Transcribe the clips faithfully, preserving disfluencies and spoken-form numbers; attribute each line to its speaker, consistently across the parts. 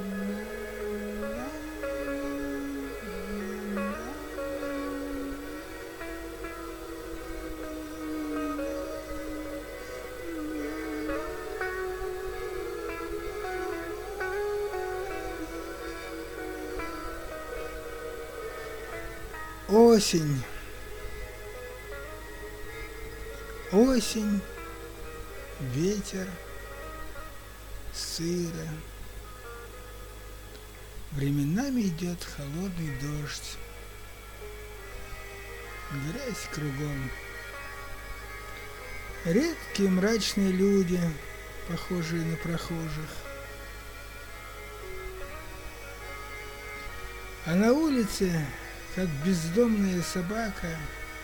Speaker 1: Осень. Осень, ветер, сыро. Временами идет холодный дождь. Грязь кругом. Редкие мрачные люди, похожие на прохожих. А на улице, как бездомная собака,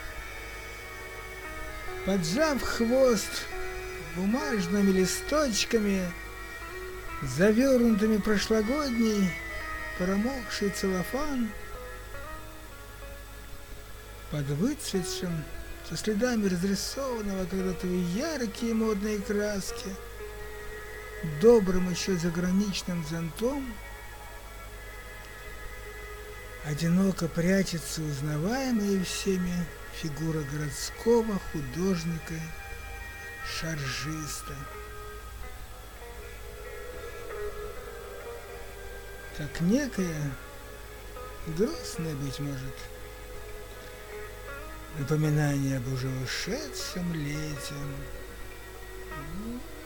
Speaker 1: поджав хвост бумажными листочками, завернутыми прошлогодний промокший целлофан, под выцветшим, со следами разрисованного когда-то в яркие модные краски, добрым еще заграничным зонтом, одиноко прячется узнаваемая всеми фигура городского художника-шаржиста. Как некое, грустное, быть может, напоминание об уже ушедшем лете.